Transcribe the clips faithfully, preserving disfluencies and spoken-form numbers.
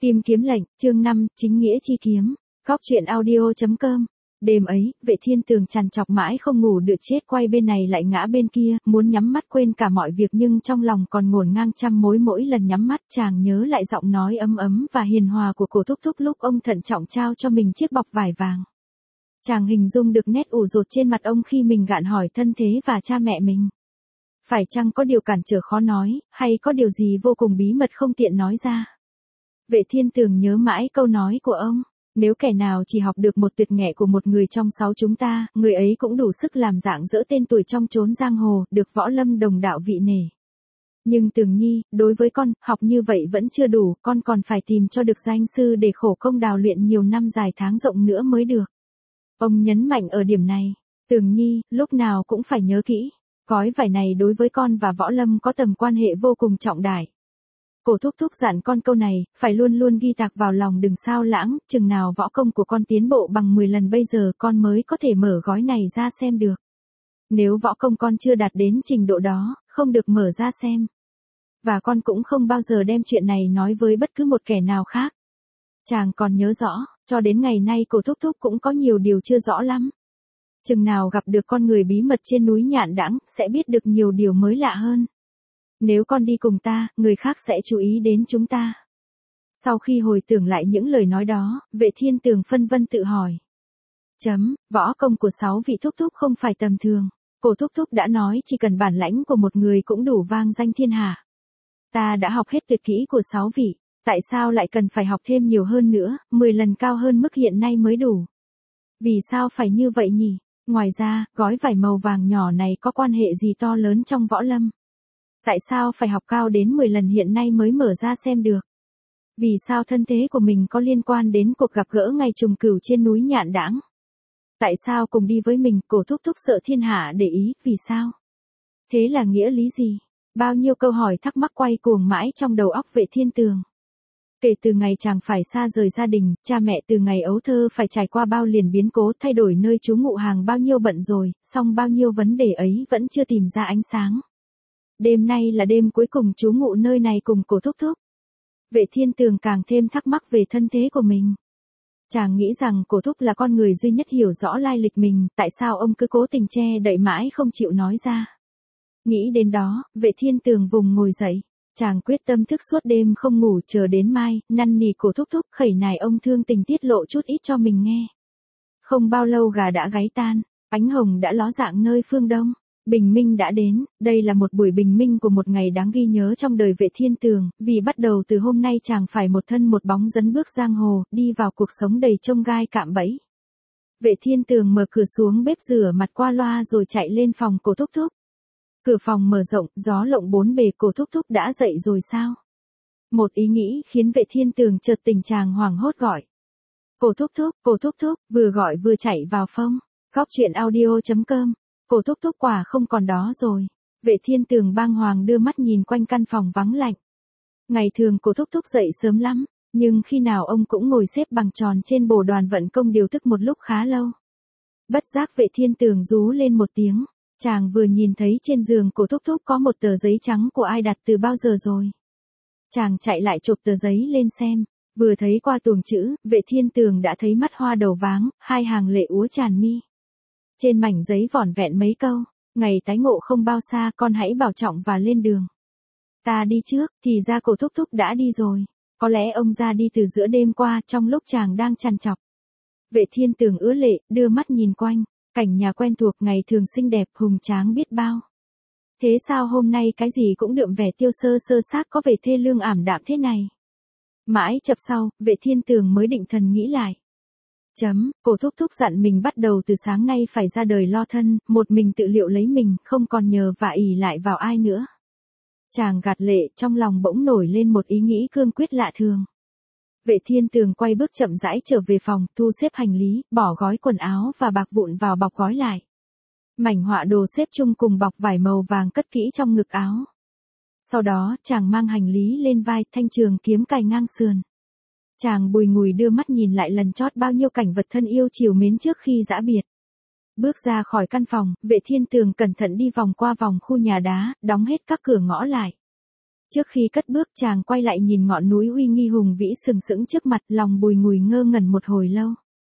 Tìm kiếm lệnh, chương năm, chính nghĩa chi kiếm. Góc truyện audio chấm com. Đêm ấy, Vệ Thiên Tường trằn trọc mãi không ngủ được, chết quay bên này lại ngã bên kia, muốn nhắm mắt quên cả mọi việc nhưng trong lòng còn ngổn ngang trăm mối. Mỗi lần nhắm mắt chàng nhớ lại giọng nói ấm ấm và hiền hòa của cổ thúc thúc lúc ông thận trọng trao cho mình chiếc bọc vải vàng. Chàng hình dung được nét ủ rột trên mặt ông khi mình gạn hỏi thân thế và cha mẹ mình. Phải chăng có điều cản trở khó nói, hay có điều gì vô cùng bí mật không tiện nói ra? Vệ Thiên Tường nhớ mãi câu nói của ông, nếu kẻ nào chỉ học được một tuyệt nghệ của một người trong sáu chúng ta, người ấy cũng đủ sức làm dạng dỡ tên tuổi trong chốn giang hồ, được võ lâm đồng đạo vị nể. Nhưng Tường Nhi, đối với con, học như vậy vẫn chưa đủ, con còn phải tìm cho được danh sư để khổ công đào luyện nhiều năm dài tháng rộng nữa mới được. Ông nhấn mạnh ở điểm này, Tường Nhi, lúc nào cũng phải nhớ kỹ, cói vải này đối với con và võ lâm có tầm quan hệ vô cùng trọng đại. Cổ thúc thúc dặn con câu này, phải luôn luôn ghi tạc vào lòng đừng sao lãng, chừng nào võ công của con tiến bộ bằng mười lần bây giờ con mới có thể mở gói này ra xem được. Nếu võ công con chưa đạt đến trình độ đó, không được mở ra xem. Và con cũng không bao giờ đem chuyện này nói với bất cứ một kẻ nào khác. Chàng còn nhớ rõ, cho đến ngày nay cổ thúc thúc cũng có nhiều điều chưa rõ lắm. Chừng nào gặp được con người bí mật trên núi Nhạn Đãng, sẽ biết được nhiều điều mới lạ hơn. Nếu con đi cùng ta, người khác sẽ chú ý đến chúng ta. Sau khi hồi tưởng lại những lời nói đó, Vệ Thiên Tường phân vân tự hỏi. Chấm, võ công của sáu vị thúc thúc không phải tầm thường. Cổ thúc thúc đã nói chỉ cần bản lãnh của một người cũng đủ vang danh thiên hạ. Ta đã học hết tuyệt kỹ của sáu vị, tại sao lại cần phải học thêm nhiều hơn nữa, mười lần cao hơn mức hiện nay mới đủ? Vì sao phải như vậy nhỉ? Ngoài ra, gói vải màu vàng nhỏ này có quan hệ gì to lớn trong võ lâm? Tại sao phải học cao đến mười lần hiện nay mới mở ra xem được? Vì sao thân thế của mình có liên quan đến cuộc gặp gỡ ngày trùng cửu trên núi Nhạn Đãng? Tại sao cùng đi với mình, cổ thúc thúc sợ thiên hạ để ý, vì sao? Thế là nghĩa lý gì? Bao nhiêu câu hỏi thắc mắc quay cuồng mãi trong đầu óc Vệ Thiên Tường. Kể từ ngày chàng phải xa rời gia đình, cha mẹ từ ngày ấu thơ phải trải qua bao liền biến cố, thay đổi nơi trú ngụ hàng bao nhiêu bận rồi, song bao nhiêu vấn đề ấy vẫn chưa tìm ra ánh sáng. Đêm nay là đêm cuối cùng trú ngụ nơi này cùng cổ thúc thúc. Vệ Thiên Tường càng thêm thắc mắc về thân thế của mình. Chàng nghĩ rằng cổ thúc là con người duy nhất hiểu rõ lai lịch mình, tại sao ông cứ cố tình che đậy mãi không chịu nói ra. Nghĩ đến đó, Vệ Thiên Tường vùng ngồi dậy. Chàng quyết tâm thức suốt đêm không ngủ chờ đến mai, năn nỉ cổ thúc thúc khẩy nài ông thương tình tiết lộ chút ít cho mình nghe. Không bao lâu gà đã gáy tan, ánh hồng đã ló dạng nơi phương đông. Bình minh đã đến, đây là một buổi bình minh của một ngày đáng ghi nhớ trong đời Vệ Thiên Tường, vì bắt đầu từ hôm nay chàng phải một thân một bóng dấn bước giang hồ, đi vào cuộc sống đầy chông gai cạm bẫy. Vệ Thiên Tường mở cửa xuống bếp rửa mặt qua loa rồi chạy lên phòng cổ thúc thúc. Cửa phòng mở rộng, gió lộng bốn bề, cổ thúc thúc đã dậy rồi sao? Một ý nghĩ khiến Vệ Thiên Tường chợt tỉnh, chàng hoảng hốt gọi. Cổ thúc thúc, cổ thúc thúc, vừa gọi vừa chạy vào phòng. Góc truyện audio chấm com. Cổ thúc thúc quả không còn đó rồi. Vệ Thiên Tường bàng hoàng đưa mắt nhìn quanh căn phòng vắng lạnh. Ngày thường cổ thúc thúc dậy sớm lắm, nhưng khi nào ông cũng ngồi xếp bằng tròn trên bồ đoàn vận công điều tức một lúc khá lâu. Bất giác Vệ Thiên Tường rú lên một tiếng. Chàng vừa nhìn thấy trên giường cổ thúc thúc có một tờ giấy trắng của ai đặt từ bao giờ rồi. Chàng chạy lại chụp tờ giấy lên xem, vừa thấy qua tuồng chữ, Vệ Thiên Tường đã thấy mắt hoa đầu váng, hai hàng lệ úa tràn mi. Trên mảnh giấy vỏn vẹn mấy câu, ngày tái ngộ không bao xa, con hãy bảo trọng và lên đường. Ta đi trước, thì ra cổ thúc thúc đã đi rồi. Có lẽ ông ra đi từ giữa đêm qua, trong lúc chàng đang trằn trọc. Vệ Thiên Tường ứa lệ, đưa mắt nhìn quanh. Cảnh nhà quen thuộc ngày thường xinh đẹp hùng tráng biết bao. Thế sao hôm nay cái gì cũng đượm vẻ tiêu sơ sơ xác, có vẻ thê lương ảm đạm thế này? Mãi chập sau, Vệ Thiên Tường mới định thần nghĩ lại. Chấm, cổ thúc thúc dặn mình bắt đầu từ sáng nay phải ra đời lo thân, một mình tự liệu lấy mình, không còn nhờ vả ỷ lại vào ai nữa. Chàng gạt lệ, trong lòng bỗng nổi lên một ý nghĩ cương quyết lạ thường. Vệ Thiên Tường quay bước chậm rãi trở về phòng, thu xếp hành lý, bỏ gói quần áo và bạc vụn vào bọc gói lại. Mảnh họa đồ xếp chung cùng bọc vải màu vàng cất kỹ trong ngực áo. Sau đó, chàng mang hành lý lên vai, thanh trường kiếm cài ngang sườn. Chàng bùi ngùi đưa mắt nhìn lại lần chót bao nhiêu cảnh vật thân yêu chiều mến trước khi giã biệt. Bước ra khỏi căn phòng, Vệ Thiên Tường cẩn thận đi vòng qua vòng khu nhà đá, đóng hết các cửa ngõ lại. Trước khi cất bước chàng quay lại nhìn ngọn núi uy nghi hùng vĩ sừng sững trước mặt, lòng bùi ngùi ngơ ngẩn một hồi lâu.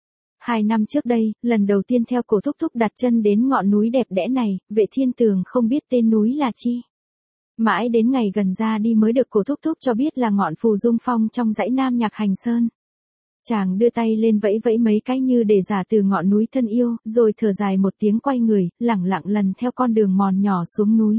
Hai năm trước đây, lần đầu tiên theo cổ thúc thúc đặt chân đến ngọn núi đẹp đẽ này, Vệ Thiên Tường không biết tên núi là chi. Mãi đến ngày gần ra đi mới được cổ thúc thúc cho biết là ngọn Phù Dung Phong trong dãy Nam Nhạc Hành Sơn. Chàng đưa tay lên vẫy vẫy mấy cái như để giả từ ngọn núi thân yêu, rồi thở dài một tiếng quay người, lẳng lặng lần theo con đường mòn nhỏ xuống núi.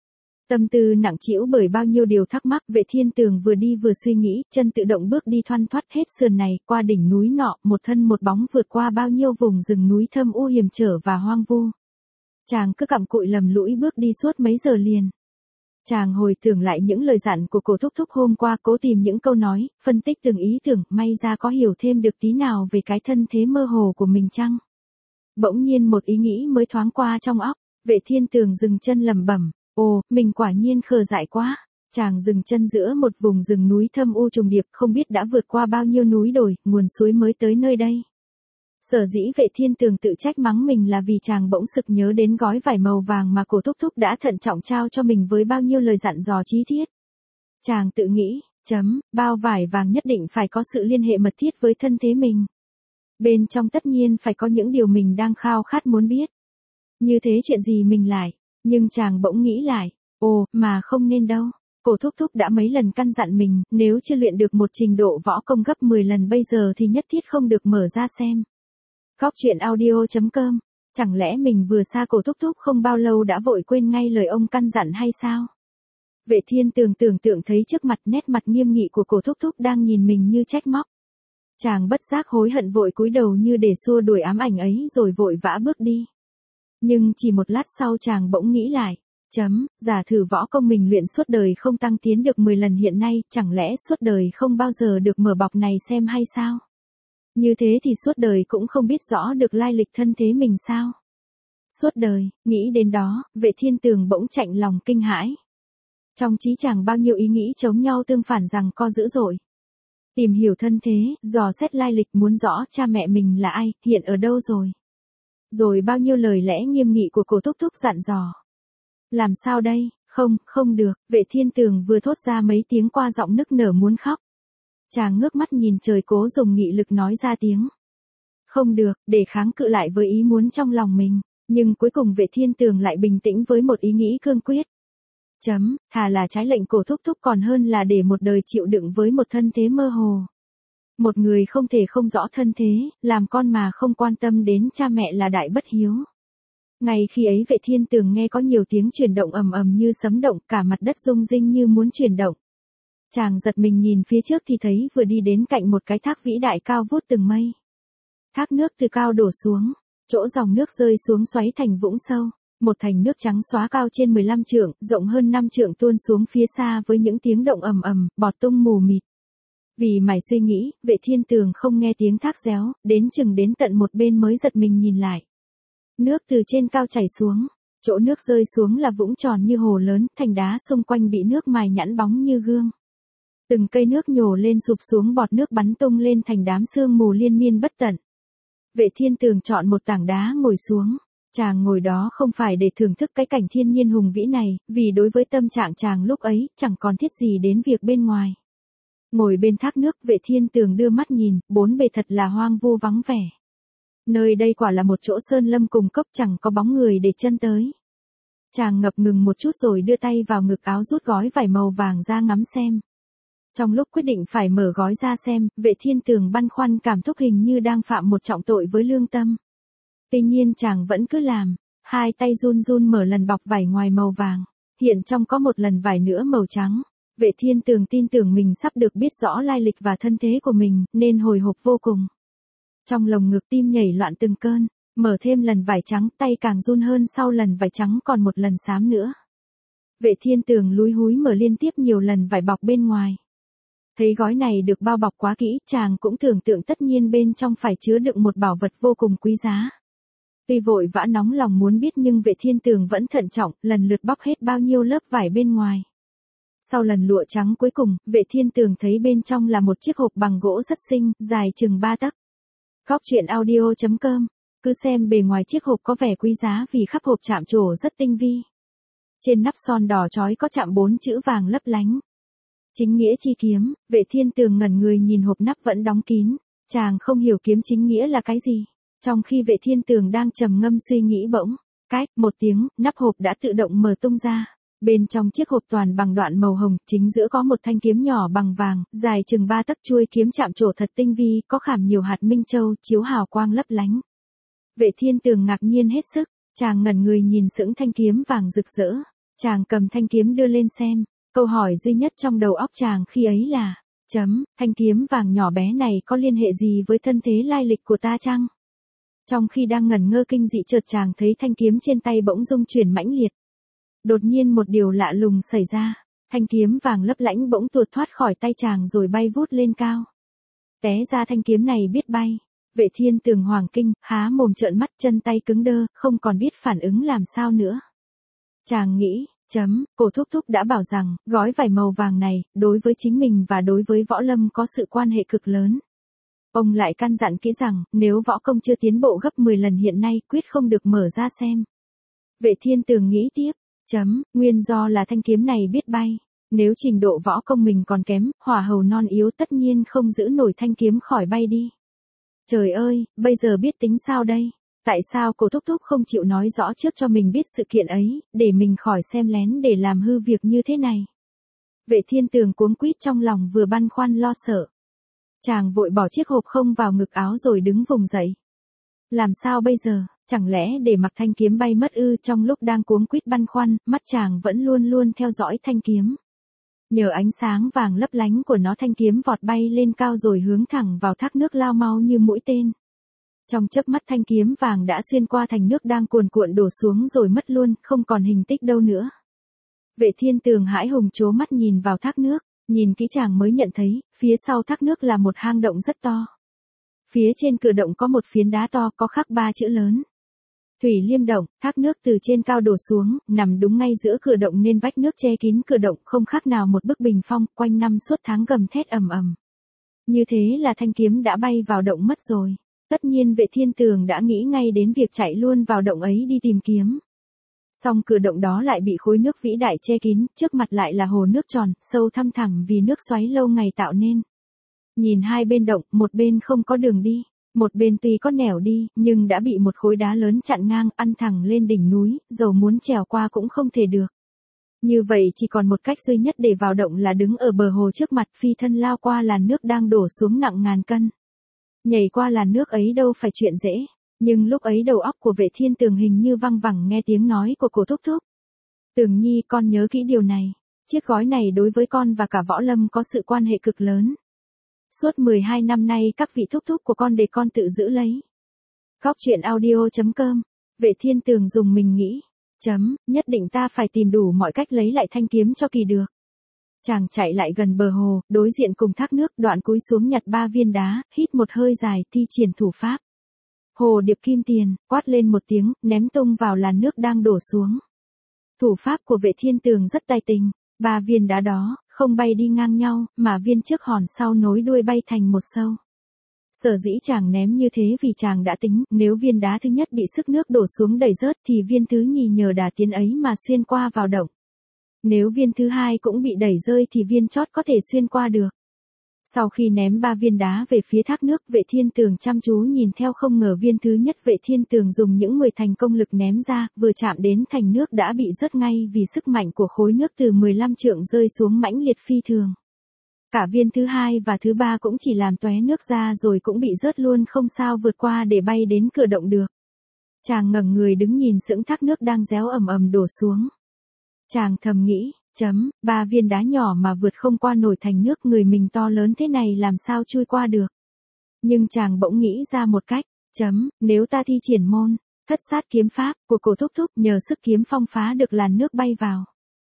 Tâm tư nặng trĩu bởi bao nhiêu điều thắc mắc, Vệ Thiên Tường vừa đi vừa suy nghĩ, chân tự động bước đi thoăn thoắt hết sườn này, qua đỉnh núi nọ, một thân một bóng vượt qua bao nhiêu vùng rừng núi thâm u hiểm trở và hoang vu. Chàng cứ cặm cụi lầm lũi bước đi suốt mấy giờ liền. Chàng hồi tưởng lại những lời dặn của cổ thúc thúc hôm qua, cố tìm những câu nói, phân tích từng ý tưởng, may ra có hiểu thêm được tí nào về cái thân thế mơ hồ của mình chăng. Bỗng nhiên một ý nghĩ mới thoáng qua trong óc, Vệ Thiên Tường dừng chân lẩm bẩm, ồ, mình quả nhiên khờ dại quá. Chàng dừng chân giữa một vùng rừng núi thâm u trùng điệp, không biết đã vượt qua bao nhiêu núi đồi, nguồn suối mới tới nơi đây. Sở dĩ Vệ Thiên Tường tự trách mắng mình là vì chàng bỗng sực nhớ đến gói vải màu vàng mà cổ thúc thúc đã thận trọng trao cho mình với bao nhiêu lời dặn dò chi tiết. Chàng tự nghĩ, chấm, bao vải vàng nhất định phải có sự liên hệ mật thiết với thân thế mình. Bên trong tất nhiên phải có những điều mình đang khao khát muốn biết. Như thế chuyện gì mình lại, nhưng chàng bỗng nghĩ lại, ồ, mà không nên đâu. Cổ thúc thúc đã mấy lần căn dặn mình, nếu chưa luyện được một trình độ võ công gấp mười lần bây giờ thì nhất thiết không được mở ra xem. Góc truyện audio chấm com, chẳng lẽ mình vừa xa cổ thúc thúc không bao lâu đã vội quên ngay lời ông căn dặn hay sao? Vệ Thiên Tường tưởng tượng thấy trước mặt nét mặt nghiêm nghị của cổ thúc thúc đang nhìn mình như trách móc. Chàng bất giác hối hận vội cúi đầu như để xua đuổi ám ảnh ấy rồi vội vã bước đi. Nhưng chỉ một lát sau chàng bỗng nghĩ lại, chấm, giả thử võ công mình luyện suốt đời không tăng tiến được mười lần hiện nay, chẳng lẽ suốt đời không bao giờ được mở bọc này xem hay sao? Như thế thì suốt đời cũng không biết rõ được lai lịch thân thế mình sao? Suốt đời, nghĩ đến đó, Vệ Thiên Tường bỗng chạnh lòng kinh hãi. Trong trí chàng bao nhiêu ý nghĩ chống nhau tương phản rằng co dữ dội. Tìm hiểu thân thế, dò xét lai lịch, muốn rõ cha mẹ mình là ai, hiện ở đâu rồi. Rồi bao nhiêu lời lẽ nghiêm nghị của cổ thúc thúc dặn dò. Làm sao đây, không, không được, Vệ Thiên Tường vừa thốt ra mấy tiếng qua giọng nức nở muốn khóc. Chàng ngước mắt nhìn trời cố dùng nghị lực nói ra tiếng. Không được, để kháng cự lại với ý muốn trong lòng mình, nhưng cuối cùng Vệ Thiên Tường lại bình tĩnh với một ý nghĩ cương quyết. Chấm, thà là trái lệnh cổ thúc thúc còn hơn là để một đời chịu đựng với một thân thế mơ hồ. Một người không thể không rõ thân thế, làm con mà không quan tâm đến cha mẹ là đại bất hiếu. Ngay khi ấy Vệ Thiên Tường nghe có nhiều tiếng chuyển động ầm ầm như sấm động, cả mặt đất rung rinh như muốn chuyển động. Chàng giật mình nhìn phía trước thì thấy vừa đi đến cạnh một cái thác vĩ đại cao vút từng mây. Thác nước từ cao đổ xuống, chỗ dòng nước rơi xuống xoáy thành vũng sâu, một thành nước trắng xóa cao trên mười lăm trượng, rộng hơn năm trượng tuôn xuống phía xa với những tiếng động ầm ầm, bọt tung mù mịt. Vì mải suy nghĩ, Vệ Thiên Tường không nghe tiếng thác réo, đến chừng đến tận một bên mới giật mình nhìn lại. Nước từ trên cao chảy xuống, chỗ nước rơi xuống là vũng tròn như hồ lớn, thành đá xung quanh bị nước mài nhẵn bóng như gương. Từng cây nước nhổ lên sụp xuống, bọt nước bắn tung lên thành đám sương mù liên miên bất tận. Vệ Thiên Tường chọn một tảng đá ngồi xuống. Chàng ngồi đó không phải để thưởng thức cái cảnh thiên nhiên hùng vĩ này, vì đối với tâm trạng chàng lúc ấy, chẳng còn thiết gì đến việc bên ngoài. Ngồi bên thác nước, Vệ Thiên Tường đưa mắt nhìn, bốn bề thật là hoang vu vắng vẻ. Nơi đây quả là một chỗ sơn lâm cùng cốc, chẳng có bóng người để chân tới. Chàng ngập ngừng một chút rồi đưa tay vào ngực áo rút gói vải màu vàng ra ngắm xem. Trong lúc quyết định phải mở gói ra xem, Vệ Thiên Tường băn khoăn cảm thúc hình như đang phạm một trọng tội với lương tâm. Tuy nhiên chàng vẫn cứ làm, hai tay run run mở lần bọc vải ngoài màu vàng, hiện trong có một lần vải nữa màu trắng. Vệ Thiên Tường tin tưởng mình sắp được biết rõ lai lịch và thân thế của mình, nên hồi hộp vô cùng. Trong lồng ngực tim nhảy loạn từng cơn, mở thêm lần vải trắng, tay càng run hơn sau lần vải trắng còn một lần xám nữa. Vệ Thiên Tường lúi húi mở liên tiếp nhiều lần vải bọc bên ngoài. Thấy gói này được bao bọc quá kỹ, chàng cũng tưởng tượng tất nhiên bên trong phải chứa đựng một bảo vật vô cùng quý giá. Tuy vội vã nóng lòng muốn biết nhưng Vệ Thiên Tường vẫn thận trọng, lần lượt bóc hết bao nhiêu lớp vải bên ngoài. Sau lần lụa trắng cuối cùng, Vệ Thiên Tường thấy bên trong là một chiếc hộp bằng gỗ rất xinh, dài chừng ba tấc. Góc truyện audio chấm com, cứ xem bề ngoài chiếc hộp có vẻ quý giá vì khắp hộp chạm trổ rất tinh vi. Trên nắp son đỏ chói có chạm bốn chữ vàng lấp lánh, Chính nghĩa chi kiếm, Vệ Thiên Tường ngẩn người nhìn hộp nắp vẫn đóng kín, chàng không hiểu kiếm chính nghĩa là cái gì. Trong khi Vệ Thiên Tường đang trầm ngâm suy nghĩ bỗng, cách một tiếng, nắp hộp đã tự động mở tung ra. Bên trong chiếc hộp toàn bằng đoạn màu hồng, chính giữa có một thanh kiếm nhỏ bằng vàng, dài chừng ba tấc, chuôi kiếm chạm trổ thật tinh vi, có khảm nhiều hạt minh châu, chiếu hào quang lấp lánh. Vệ Thiên Tường ngạc nhiên hết sức, chàng ngẩn người nhìn sững thanh kiếm vàng rực rỡ, chàng cầm thanh kiếm đưa lên xem, câu hỏi duy nhất trong đầu óc chàng khi ấy là, chấm, thanh kiếm vàng nhỏ bé này có liên hệ gì với thân thế lai lịch của ta chăng? Trong khi đang ngẩn ngơ kinh dị chợt chàng thấy thanh kiếm trên tay bỗng rung chuyển mãnh liệt. Đột nhiên một điều lạ lùng xảy ra, thanh kiếm vàng lấp lánh bỗng tuột thoát khỏi tay chàng rồi bay vút lên cao. Té ra thanh kiếm này biết bay. Vệ Thiên Tường hoàng kinh, há mồm trợn mắt, chân tay cứng đơ, không còn biết phản ứng làm sao nữa. Chàng nghĩ, chấm, cổ thúc thúc đã bảo rằng, gói vải màu vàng này, đối với chính mình và đối với võ lâm có sự quan hệ cực lớn. Ông lại căn dặn kỹ rằng, nếu võ công chưa tiến bộ gấp mười lần hiện nay, quyết không được mở ra xem. Vệ Thiên Tường nghĩ tiếp, chấm, nguyên do là thanh kiếm này biết bay. Nếu trình độ võ công mình còn kém, hỏa hầu non yếu tất nhiên không giữ nổi thanh kiếm khỏi bay đi. Trời ơi, bây giờ biết tính sao đây? Tại sao cổ thúc thúc không chịu nói rõ trước cho mình biết sự kiện ấy, để mình khỏi xem lén để làm hư việc như thế này? Vệ Thiên Tường cuống quýt trong lòng vừa băn khoăn lo sợ. Chàng vội bỏ chiếc hộp không vào ngực áo rồi đứng vùng dậy. Làm sao bây giờ, chẳng lẽ để mặc thanh kiếm bay mất ư? Trong lúc đang cuống quýt băn khoăn, mắt chàng vẫn luôn luôn theo dõi thanh kiếm. Nhờ ánh sáng vàng lấp lánh của nó, thanh kiếm vọt bay lên cao rồi hướng thẳng vào thác nước lao mau như mũi tên. Trong chớp mắt thanh kiếm vàng đã xuyên qua thành nước đang cuồn cuộn đổ xuống rồi mất luôn, không còn hình tích đâu nữa. Vệ Thiên Tường hãi hùng trố mắt nhìn vào thác nước, nhìn kỹ chàng mới nhận thấy, phía sau thác nước là một hang động rất to. Phía trên cửa động có một phiến đá to có khắc ba chữ lớn. Thủy Liêm Động. Thác nước từ trên cao đổ xuống, nằm đúng ngay giữa cửa động nên vách nước che kín cửa động, không khác nào một bức bình phong, quanh năm suốt tháng gầm thét ầm ầm. Như thế là thanh kiếm đã bay vào động mất rồi. Tất nhiên Vệ Thiên Tường đã nghĩ ngay đến việc chạy luôn vào động ấy đi tìm kiếm. Song cửa động đó lại bị khối nước vĩ đại che kín, trước mặt lại là hồ nước tròn, sâu thăm thẳm vì nước xoáy lâu ngày tạo nên. Nhìn hai bên động, một bên không có đường đi. Một bên tuy có nẻo đi, nhưng đã bị một khối đá lớn chặn ngang, ăn thẳng lên đỉnh núi, dầu muốn trèo qua cũng không thể được. Như vậy chỉ còn một cách duy nhất để vào động là đứng ở bờ hồ trước mặt, phi thân lao qua làn nước đang đổ xuống nặng ngàn cân. Nhảy qua làn nước ấy đâu phải chuyện dễ, nhưng lúc ấy đầu óc của Vệ Thiên Tường hình như văng vẳng nghe tiếng nói của cổ thúc thúc. Tường nhi, con nhớ kỹ điều này, chiếc gói này đối với con và cả võ lâm có sự quan hệ cực lớn. Suốt mười hai năm nay các vị thúc thúc của con để con tự giữ lấy. Góc truyện audio chấm com. Vệ Thiên Tường dùng mình nghĩ. Chấm, nhất định ta phải tìm đủ mọi cách lấy lại thanh kiếm cho kỳ được. Chàng chạy lại gần bờ hồ, đối diện cùng thác nước, đoạn cúi xuống nhặt ba viên đá, hít một hơi dài, thi triển thủ pháp. Hồ điệp kim tiền, quát lên một tiếng, ném tung vào làn nước đang đổ xuống. Thủ pháp của Vệ Thiên Tường rất tài tình. Ba viên đá đó, không bay đi ngang nhau, mà viên trước hòn sau nối đuôi bay thành một sâu. Sở dĩ chàng ném như thế vì chàng đã tính, nếu viên đá thứ nhất bị sức nước đổ xuống đẩy rớt thì viên thứ nhì nhờ đà tiến ấy mà xuyên qua vào động. Nếu viên thứ hai cũng bị đẩy rơi thì viên chót có thể xuyên qua được. Sau khi ném ba viên đá về phía thác nước, Vệ Thiên Tường chăm chú nhìn theo, không ngờ viên thứ nhất Vệ Thiên Tường dùng những mười thành công lực ném ra, vừa chạm đến thành nước đã bị rớt ngay vì sức mạnh của khối nước từ mười lăm trượng rơi xuống mãnh liệt phi thường. Cả viên thứ hai và thứ ba cũng chỉ làm tóe nước ra rồi cũng bị rớt luôn, không sao vượt qua để bay đến cửa động được. Chàng ngẩng người đứng nhìn sững thác nước đang réo ầm ầm đổ xuống. Chàng thầm nghĩ, chấm, ba viên đá nhỏ mà vượt không qua nổi thành nước, người mình to lớn thế này làm sao chui qua được. Nhưng chàng bỗng nghĩ ra một cách, chấm, nếu ta thi triển môn, thất sát kiếm pháp của cổ thúc thúc, nhờ sức kiếm phong phá được làn nước bay vào.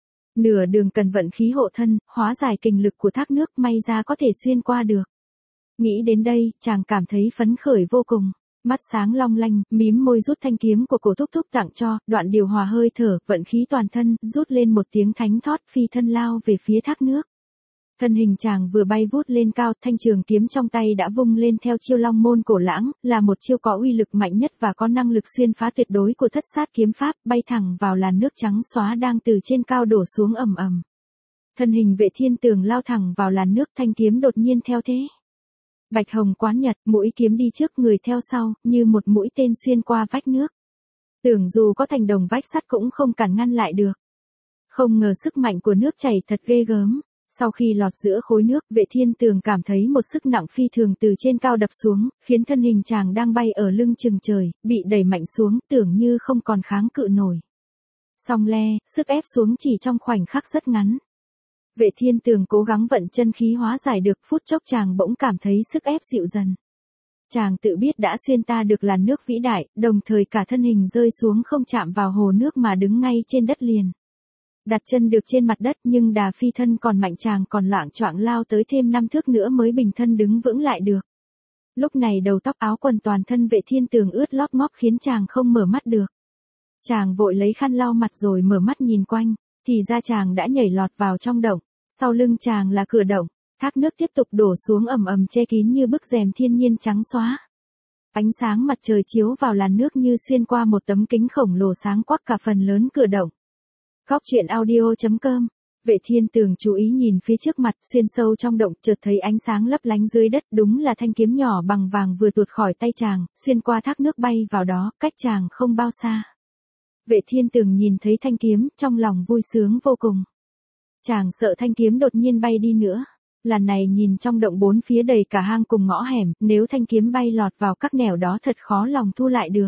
Nửa đường cần vận khí hộ thân, hóa giải kình lực của thác nước, may ra có thể xuyên qua được. Nghĩ đến đây, chàng cảm thấy phấn khởi vô cùng. Mắt sáng long lanh, mím môi rút thanh kiếm của cổ thúc thúc tặng cho, đoạn điều hòa hơi thở, vận khí toàn thân, rút lên một tiếng thánh thót, phi thân lao về phía thác nước. Thân hình chàng vừa bay vút lên cao, thanh trường kiếm trong tay đã vung lên theo chiêu long môn cổ lãng, là một chiêu có uy lực mạnh nhất và có năng lực xuyên phá tuyệt đối của thất sát kiếm pháp, bay thẳng vào làn nước trắng xóa đang từ trên cao đổ xuống ầm ầm. Thân hình Vệ Thiên Tường lao thẳng vào làn nước, thanh kiếm đột nhiên theo thế. Bạch hồng quán nhật, mũi kiếm đi trước người theo sau, như một mũi tên xuyên qua vách nước. Tưởng dù có thành đồng vách sắt cũng không cản ngăn lại được. Không ngờ sức mạnh của nước chảy thật ghê gớm. Sau khi lọt giữa khối nước, Vệ Thiên Tường cảm thấy một sức nặng phi thường từ trên cao đập xuống, khiến thân hình chàng đang bay ở lưng chừng trời, bị đẩy mạnh xuống, tưởng như không còn kháng cự nổi. Song le, sức ép xuống chỉ trong khoảnh khắc rất ngắn. Vệ Thiên Tường cố gắng vận chân khí hóa giải được, phút chốc chàng bỗng cảm thấy sức ép dịu dần. Chàng tự biết đã xuyên ta được làn nước vĩ đại, đồng thời cả thân hình rơi xuống không chạm vào hồ nước mà đứng ngay trên đất liền. Đặt chân được trên mặt đất nhưng đà phi thân còn mạnh, chàng còn loạng choạng lao tới thêm năm thước nữa mới bình thân đứng vững lại được. Lúc này đầu tóc áo quần toàn thân Vệ Thiên Tường ướt lóp ngóp khiến chàng không mở mắt được. Chàng vội lấy khăn lau mặt rồi mở mắt nhìn quanh, thì ra chàng đã nhảy lọt vào trong động, sau lưng chàng là cửa động, thác nước tiếp tục đổ xuống ầm ầm che kín như bức rèm thiên nhiên trắng xóa. Ánh sáng mặt trời chiếu vào làn nước như xuyên qua một tấm kính khổng lồ sáng quắc cả phần lớn cửa động. Góc truyện audio chấm com. Vệ Thiên Tường chú ý nhìn phía trước mặt, xuyên sâu trong động, chợt thấy ánh sáng lấp lánh dưới đất, đúng là thanh kiếm nhỏ bằng vàng vừa tuột khỏi tay chàng, xuyên qua thác nước bay vào đó, cách chàng không bao xa. Vệ Thiên Tường nhìn thấy thanh kiếm, trong lòng vui sướng vô cùng. Chàng sợ thanh kiếm đột nhiên bay đi nữa. Lần này nhìn trong động bốn phía đầy cả hang cùng ngõ hẻm, nếu thanh kiếm bay lọt vào các nẻo đó thật khó lòng thu lại được.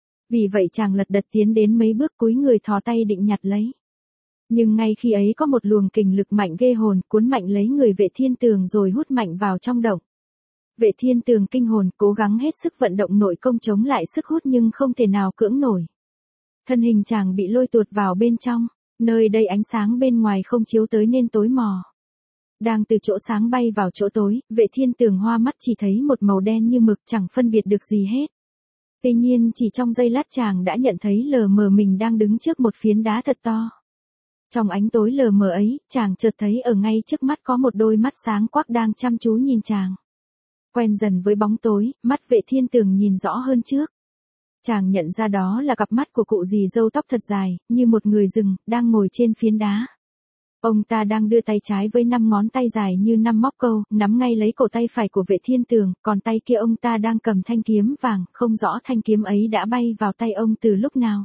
Vì vậy chàng lật đật tiến đến mấy bước, cúi người thò tay định nhặt lấy. Nhưng ngay khi ấy có một luồng kình lực mạnh ghê hồn, cuốn mạnh lấy người Vệ Thiên Tường rồi hút mạnh vào trong động. Vệ Thiên Tường kinh hồn, cố gắng hết sức vận động nội công chống lại sức hút nhưng không thể nào cưỡng nổi. Thân hình chàng bị lôi tuột vào bên trong, nơi đây ánh sáng bên ngoài không chiếu tới nên tối mò. Đang từ chỗ sáng bay vào chỗ tối, Vệ Thiên Tường hoa mắt chỉ thấy một màu đen như mực, chẳng phân biệt được gì hết. Tuy nhiên chỉ trong giây lát chàng đã nhận thấy lờ mờ mình đang đứng trước một phiến đá thật to. Trong ánh tối lờ mờ ấy, chàng chợt thấy ở ngay trước mắt có một đôi mắt sáng quắc đang chăm chú nhìn chàng. Quen dần với bóng tối, mắt Vệ Thiên Tường nhìn rõ hơn trước. Chàng nhận ra đó là cặp mắt của cụ dì râu tóc thật dài, như một người rừng, đang ngồi trên phiến đá. Ông ta đang đưa tay trái với năm ngón tay dài như năm móc câu, nắm ngay lấy cổ tay phải của Vệ Thiên Tường, còn tay kia ông ta đang cầm thanh kiếm vàng, không rõ thanh kiếm ấy đã bay vào tay ông từ lúc nào.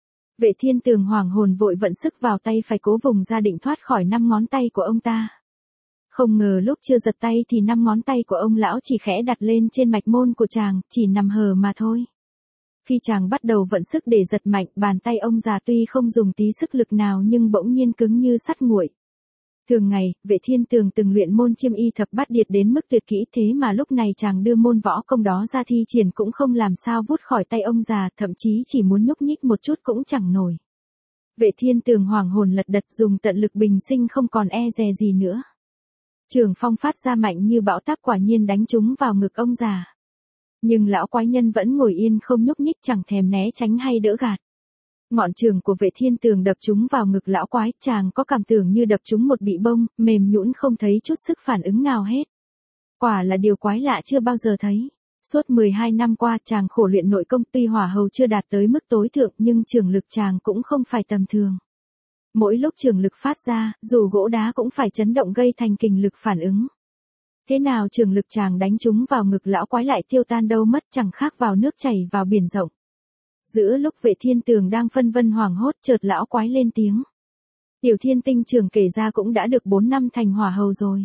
Vệ Thiên Tường hoảng hồn vội vận sức vào tay phải cố vùng ra định thoát khỏi năm ngón tay của ông ta. Không ngờ lúc chưa giật tay thì năm ngón tay của ông lão chỉ khẽ đặt lên trên mạch môn của chàng, chỉ nằm hờ mà thôi. Khi chàng bắt đầu vận sức để giật mạnh, bàn tay ông già tuy không dùng tí sức lực nào nhưng bỗng nhiên cứng như sắt nguội. Thường ngày, Vệ Thiên Tường từng luyện môn chiêm y thập bát điệt đến mức tuyệt kỹ, thế mà lúc này chàng đưa môn võ công đó ra thi triển cũng không làm sao vút khỏi tay ông già, thậm chí chỉ muốn nhúc nhích một chút cũng chẳng nổi. Vệ Thiên Tường hoảng hồn lật đật dùng tận lực bình sinh không còn e dè gì nữa. Trường phong phát ra mạnh như bão táp, quả nhiên đánh trúng vào ngực ông già. Nhưng lão quái nhân vẫn ngồi yên không nhúc nhích, chẳng thèm né tránh hay đỡ gạt. Ngọn trường của Vệ Thiên Tường đập trúng vào ngực lão quái, chàng có cảm tưởng như đập trúng một bị bông, mềm nhũn không thấy chút sức phản ứng nào hết. Quả là điều quái lạ chưa bao giờ thấy. Suốt mười hai năm qua chàng khổ luyện nội công, tuy hỏa hầu chưa đạt tới mức tối thượng nhưng trường lực chàng cũng không phải tầm thường. Mỗi lúc trường lực phát ra, dù gỗ đá cũng phải chấn động gây thành kình lực phản ứng. Thế nào trường lực chàng đánh trúng vào ngực lão quái lại tiêu tan đâu mất, chẳng khác vào nước chảy vào biển rộng. Giữa lúc Vệ Thiên Tường đang phân vân hoảng hốt, chợt lão quái lên tiếng. Tiểu Thiên Tinh trưởng kể ra cũng đã được bốn năm thành hỏa hầu rồi.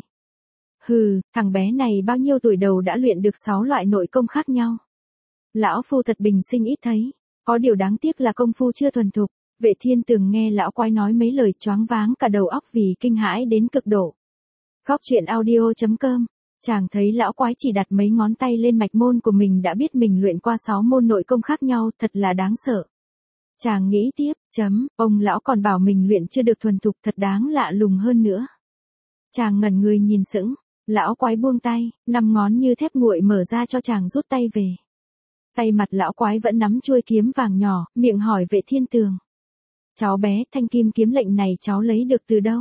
Hừ, thằng bé này bao nhiêu tuổi đầu đã luyện được sáu loại nội công khác nhau. Lão phu thật bình sinh ít thấy, có điều đáng tiếc là công phu chưa thuần thục. Vệ Thiên Tường nghe lão quái nói mấy lời choáng váng cả đầu óc vì kinh hãi đến cực độ. Góc truyện audio chấm com. Chàng thấy lão quái chỉ đặt mấy ngón tay lên mạch môn của mình đã biết mình luyện qua sáu môn nội công khác nhau, thật là đáng sợ. Chàng nghĩ tiếp, chấm, ông lão còn bảo mình luyện chưa được thuần thục, thật đáng lạ lùng hơn nữa. Chàng ngẩn người nhìn sững, lão quái buông tay, năm ngón như thép nguội mở ra cho chàng rút tay về. Tay mặt lão quái vẫn nắm chuôi kiếm vàng nhỏ, miệng hỏi Vệ Thiên Tường. Cháu bé, thanh kim kiếm lệnh này cháu lấy được từ đâu?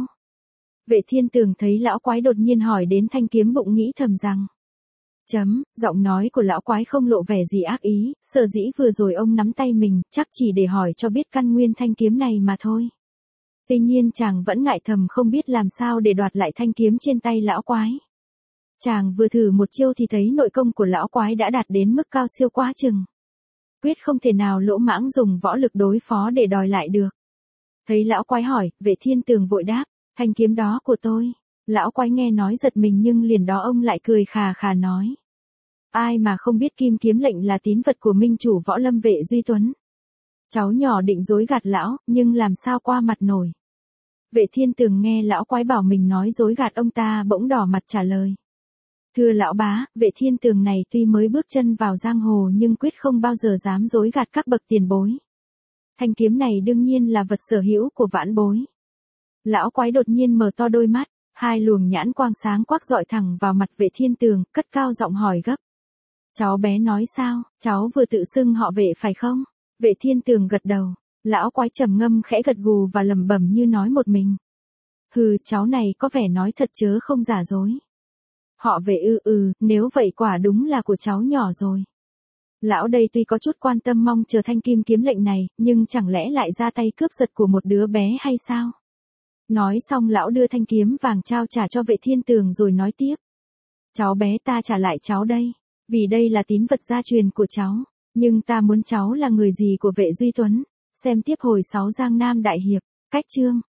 Vệ Thiên Tường thấy lão quái đột nhiên hỏi đến thanh kiếm bụng nghĩ thầm rằng. Chấm, giọng nói của lão quái không lộ vẻ gì ác ý, sở dĩ vừa rồi ông nắm tay mình, chắc chỉ để hỏi cho biết căn nguyên thanh kiếm này mà thôi. Tuy nhiên chàng vẫn ngại thầm không biết làm sao để đoạt lại thanh kiếm trên tay lão quái. Chàng vừa thử một chiêu thì thấy nội công của lão quái đã đạt đến mức cao siêu quá chừng. Quyết không thể nào lỗ mãng dùng võ lực đối phó để đòi lại được. Thấy lão quái hỏi, Vệ Thiên Tường vội đáp, thanh kiếm đó của tôi. Lão quái nghe nói giật mình nhưng liền đó ông lại cười khà khà nói. Ai mà không biết kim kiếm lệnh là tín vật của minh chủ võ lâm Vệ Duy Tuấn. Cháu nhỏ định dối gạt lão, nhưng làm sao qua mặt nổi. Vệ Thiên Tường nghe lão quái bảo mình nói dối gạt ông ta bỗng đỏ mặt trả lời. Thưa lão bá, Vệ Thiên Tường này tuy mới bước chân vào giang hồ nhưng quyết không bao giờ dám dối gạt các bậc tiền bối. Thanh kiếm này đương nhiên là vật sở hữu của vãn bối. Lão quái đột nhiên mở to đôi mắt, hai luồng nhãn quang sáng quắc dọi thẳng vào mặt Vệ Thiên Tường, cất cao giọng hỏi gấp. Cháu bé nói sao, cháu vừa tự xưng họ Vệ phải không? Vệ Thiên Tường gật đầu, lão quái trầm ngâm khẽ gật gù và lẩm bẩm như nói một mình. Hừ, cháu này có vẻ nói thật chớ không giả dối. Họ Vệ ư ừ, nếu vậy quả đúng là của cháu nhỏ rồi. Lão đây tuy có chút quan tâm mong chờ thanh kim kiếm lệnh này, nhưng chẳng lẽ lại ra tay cướp giật của một đứa bé hay sao? Nói xong lão đưa thanh kiếm vàng trao trả cho Vệ Thiên Tường rồi nói tiếp. Cháu bé ta trả lại cháu đây, vì đây là tín vật gia truyền của cháu, nhưng ta muốn cháu là người gì của Vệ Duy Tuấn, xem tiếp hồi sáu Giang Nam Đại Hiệp, cách chương.